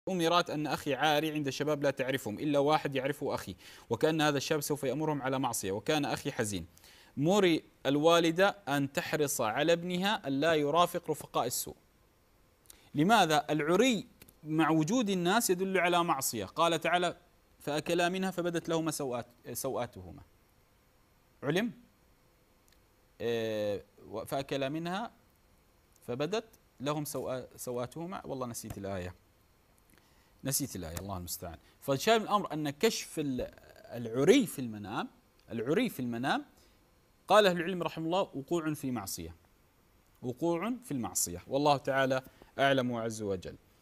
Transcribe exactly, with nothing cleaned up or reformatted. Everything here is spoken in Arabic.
أمرت أن أخي عاري عند شباب لا تعرفهم إلا واحد يعرفه أخي، وكأن هذا الشاب سوف يأمرهم على معصية، وكان أخي حزين. مري الوالدة أن تحرص على ابنها أن لا يرافق رفقاء السوء. لماذا؟ العري مع وجود الناس يدل على معصية. قال تعالى: فأكلا منها فبدت لهما سوآت سوآتهما. علم؟ فأكلا منها فبدت لهم سوآتهما. والله نسيت الآية نسيت الآية الله المستعان. فشاهد الأمر أن كشف العري في المنام العري في المنام قال أهل العلم رحمه الله وقوع في معصية وقوع في المعصية، والله تعالى أعلم وعز وجل.